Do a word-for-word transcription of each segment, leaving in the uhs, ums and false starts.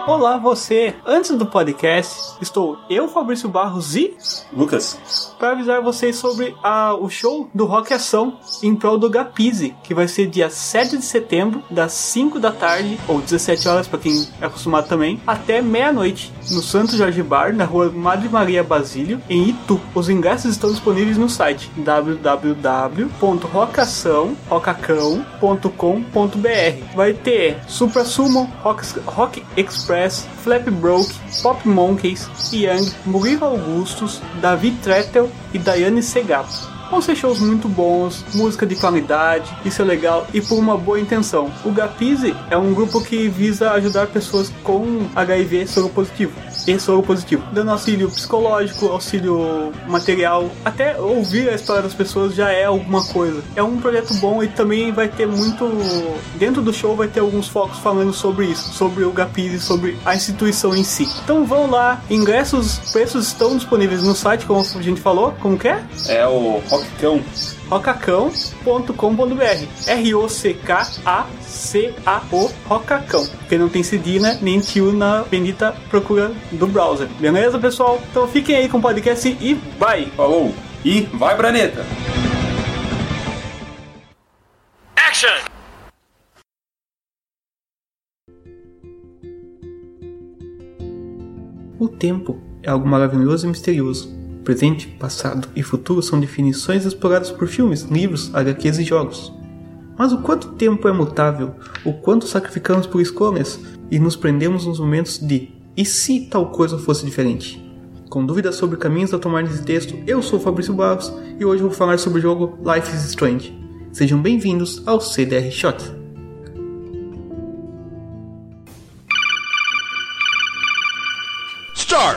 Olá você! Antes do podcast, estou eu, Fabrício Barros e... Lucas. Para avisar vocês sobre a, o show do Rock Ação em prol do Gapize, que vai ser dia sete de setembro, das cinco da tarde, ou dezessete horas para quem é acostumado também, até meia-noite, no Santo Jorge Bar, na rua Madre Maria Basílio, em Itu. Os ingressos estão disponíveis no site w w w ponto rocação ponto com ponto b r. Vai ter Supra Sumo, Rock, Rock Express, Flap Broke, Pop Monkeys, Young, Murilo Augustus, David Trettel e Daiane Segato. Vão ser shows muito bons, música de qualidade, isso é legal e por uma boa intenção. O Gapize é um grupo que visa ajudar pessoas com H I V soropositivo e soropositivo, dando auxílio psicológico, auxílio material, até ouvir a história das pessoas já é alguma coisa. É um projeto bom e também vai ter muito... Dentro do show vai ter alguns focos falando sobre isso, sobre o Gapize, sobre a instituição em si. Então vão lá, ingressos, preços estão disponíveis no site, como a gente falou, como que é? É o Rockacão. rockacão ponto com ponto b r. R O C K A C A O, Rockacão. Porque não tem cedilha nem tio na bendita procura do browser. Beleza, pessoal? Então fiquem aí com o podcast e vai! Falou! E vai, Braneta! Action! O tempo é algo maravilhoso e misterioso. Presente, passado e futuro são definições exploradas por filmes, livros, agá quês e jogos. Mas o quanto tempo é mutável, o quanto sacrificamos por escolhas e nos prendemos nos momentos de e se tal coisa fosse diferente? Com dúvidas sobre caminhos a tomar nesse texto, eu sou o Fabrício Barros e hoje vou falar sobre o jogo Life is Strange. Sejam bem-vindos ao C D R Shot. Start!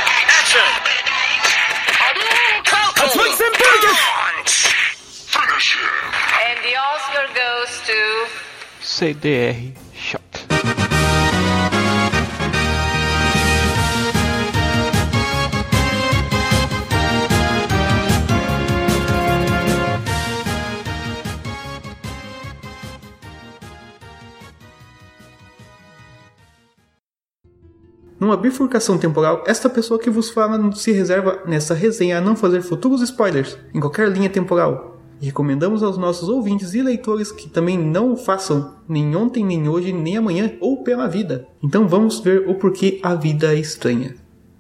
And the Oscar goes to... C D R Shot. Numa bifurcação temporal, esta pessoa que vos fala se reserva nessa resenha a não fazer futuros spoilers em qualquer linha temporal. E recomendamos aos nossos ouvintes e leitores que também não o façam nem ontem, nem hoje, nem amanhã ou pela vida. Então vamos ver o porquê a vida é estranha.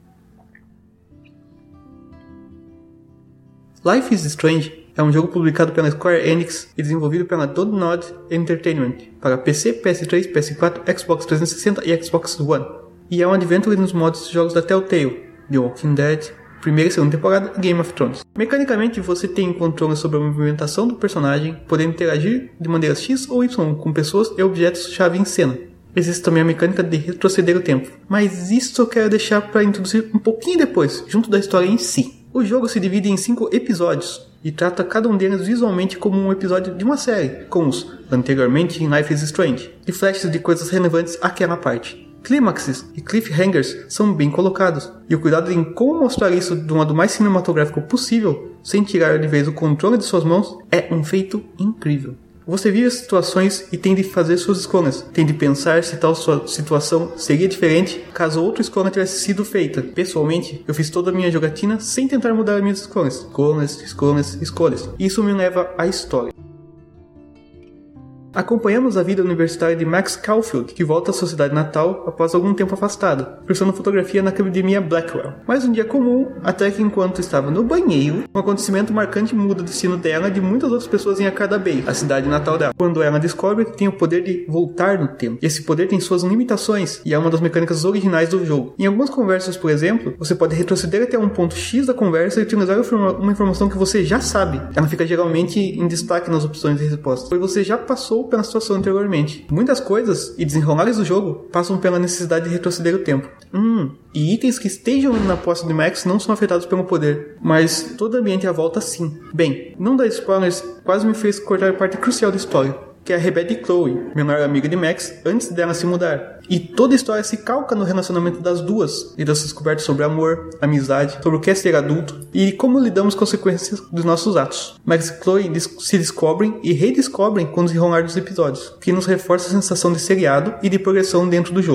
Life is Strange é um jogo publicado pela Square Enix e desenvolvido pela Dontnod Entertainment para P C, P S três, P S quatro, Xbox trezentos e sessenta e Xbox One. E é um adventure nos modos de jogos da Telltale, The Walking Dead, primeira e segunda temporada e Game of Thrones. Mecanicamente, você tem controle sobre a movimentação do personagem, podendo interagir de maneira X ou Y com pessoas e objetos-chave em cena. Existe também a mecânica de retroceder o tempo, mas isso eu quero deixar para introduzir um pouquinho depois, junto da história em si. O jogo se divide em cinco episódios e trata cada um deles visualmente como um episódio de uma série, com os anteriormente em Life is Strange, e flashes de coisas relevantes àquela parte. Clímaxes e cliffhangers são bem colocados, e o cuidado em como mostrar isso de um modo mais cinematográfico possível, sem tirar de vez o controle de suas mãos, é um feito incrível. Você vive as situações e tem de fazer suas escolhas, tem de pensar se tal sua situação seria diferente caso outra escolha tivesse sido feita. Pessoalmente, eu fiz toda a minha jogatina sem tentar mudar as minhas escolhas. Escolhas, escolhas, escolhas. Isso me leva à história. Acompanhamos a vida universitária de Max Caulfield, que volta à sua cidade natal após algum tempo afastado, cursando fotografia na Academia Blackwell. Mas um dia comum, até que enquanto estava no banheiro, um acontecimento marcante muda o destino dela e de muitas outras pessoas em Arcada Bay, a cidade natal dela, quando ela descobre que tem o poder de voltar no tempo. Esse poder tem suas limitações e é uma das mecânicas originais do jogo. Em algumas conversas, por exemplo, você pode retroceder até um ponto X da conversa e utilizar uma informação que você já sabe. Ela fica geralmente em destaque nas opções de resposta, pois você já passou pela situação anteriormente. Muitas coisas e desenrolares do jogo passam pela necessidade de retroceder o tempo. Hum, e itens que estejam na posse de Max não são afetados pelo poder, mas todo o ambiente à volta sim. Bem, não dar spoilers quase me fez cortar a parte crucial da história, que é a Rebecca Chloe, menor amiga de Max, antes dela se mudar. E toda a história se calca no relacionamento das duas, e das descobertas sobre amor, amizade, sobre o que é ser adulto, e como lidamos com as consequências dos nossos atos. Max e Chloe se descobrem e redescobrem com o desenrolar dos episódios, que nos reforça a sensação de seriado e de progressão dentro do jogo.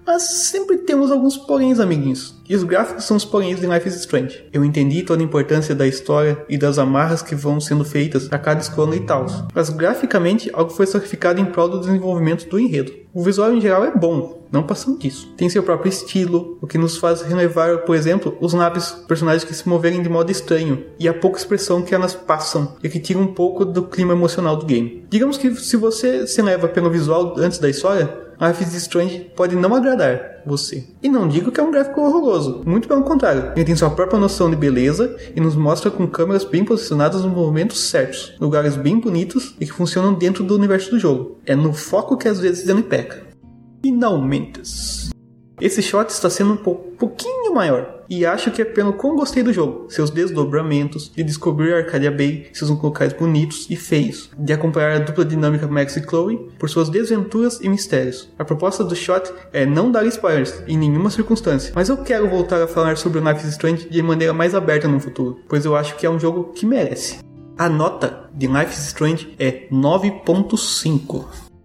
Mas sempre temos alguns poréns, amiguinhos. E os gráficos são os poréns de Life is Strange. Eu entendi toda a importância da história e das amarras que vão sendo feitas a cada escolha e tal. Mas graficamente, algo foi sacrificado em prol do desenvolvimento do enredo. O visual em geral é bom, não passando disso. Tem seu próprio estilo, o que nos faz relevar, por exemplo, os lábios, personagens que se moverem de modo estranho, e a pouca expressão que elas passam, e que tira um pouco do clima emocional do game. Digamos que se você se leva pelo visual antes da história, Life is Strange pode não agradar você. E não digo que é um gráfico horroroso, muito pelo contrário. Ele tem sua própria noção de beleza e nos mostra com câmeras bem posicionadas nos momentos certos, lugares bem bonitos e que funcionam dentro do universo do jogo. É no foco que às vezes ele peca. Finalmente. Esse shot está sendo um pouco, pouquinho maior, e acho que é pelo quão gostei do jogo, seus desdobramentos, de descobrir Arcadia Bay, seus locais bonitos e feios, de acompanhar a dupla dinâmica Max e Chloe por suas desventuras e mistérios. A proposta do shot é não dar spoilers em nenhuma circunstância, mas eu quero voltar a falar sobre o Life is Strange de maneira mais aberta no futuro, pois eu acho que é um jogo que merece. A nota de Life is Strange é nove ponto cinco.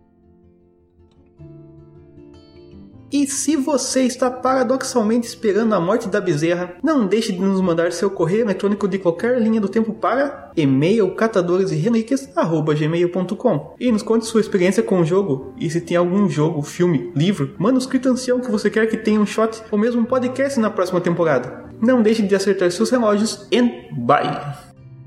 E se você está paradoxalmente esperando a morte da bezerra, não deixe de nos mandar seu correio eletrônico de qualquer linha do tempo para e-mail catadores e relíquias arroba gmail ponto com e nos conte sua experiência com o jogo, e se tem algum jogo, filme, livro, manuscrito ancião que você quer que tenha um shot ou mesmo um podcast na próxima temporada. Não deixe de acertar seus relógios and bye!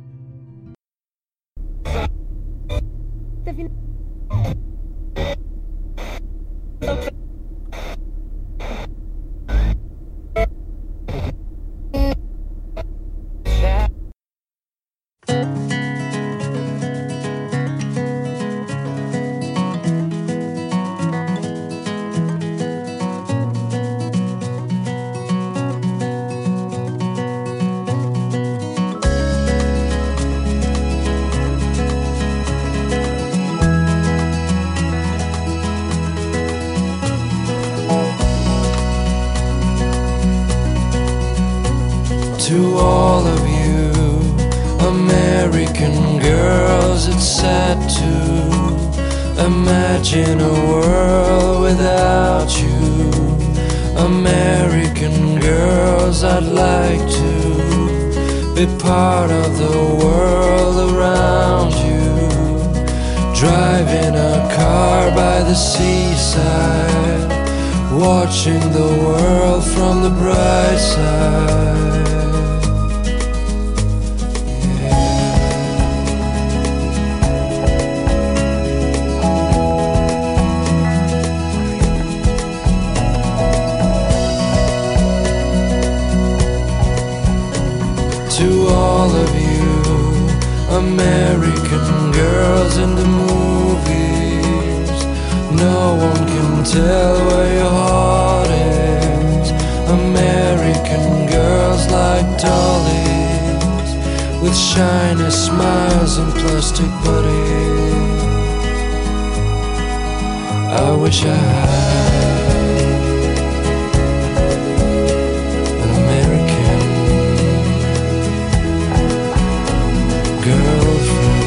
To all of you American girls, it's sad to imagine a world without you. American girls, I'd like to be part of the world around you. Driving a car by the seaside, watching the world from the bright side. To all of you American girls in the movies, no one can tell where your heart is. American girls like dollies, with shiny smiles and plastic bodies. I wish I had an American girlfriend.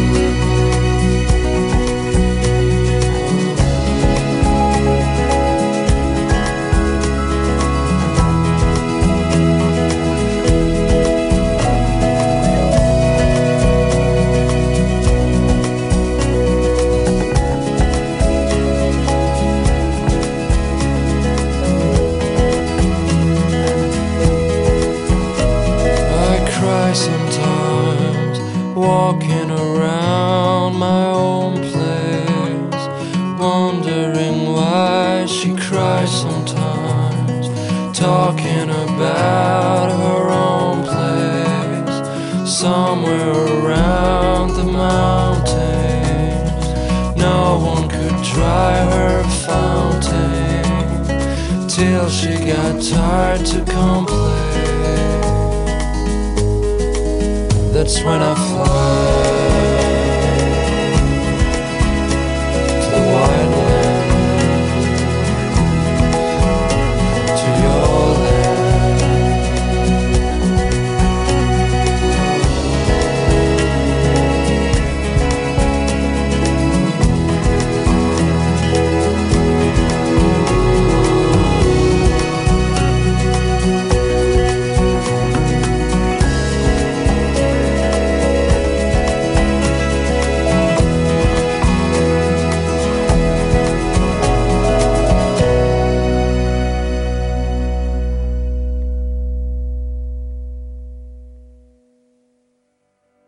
Sometimes walking around my own place, wondering why she cries sometimes, talking about her own place, somewhere around the mountains. No one could dry her fountain till she got tired to complain. That's when I fly.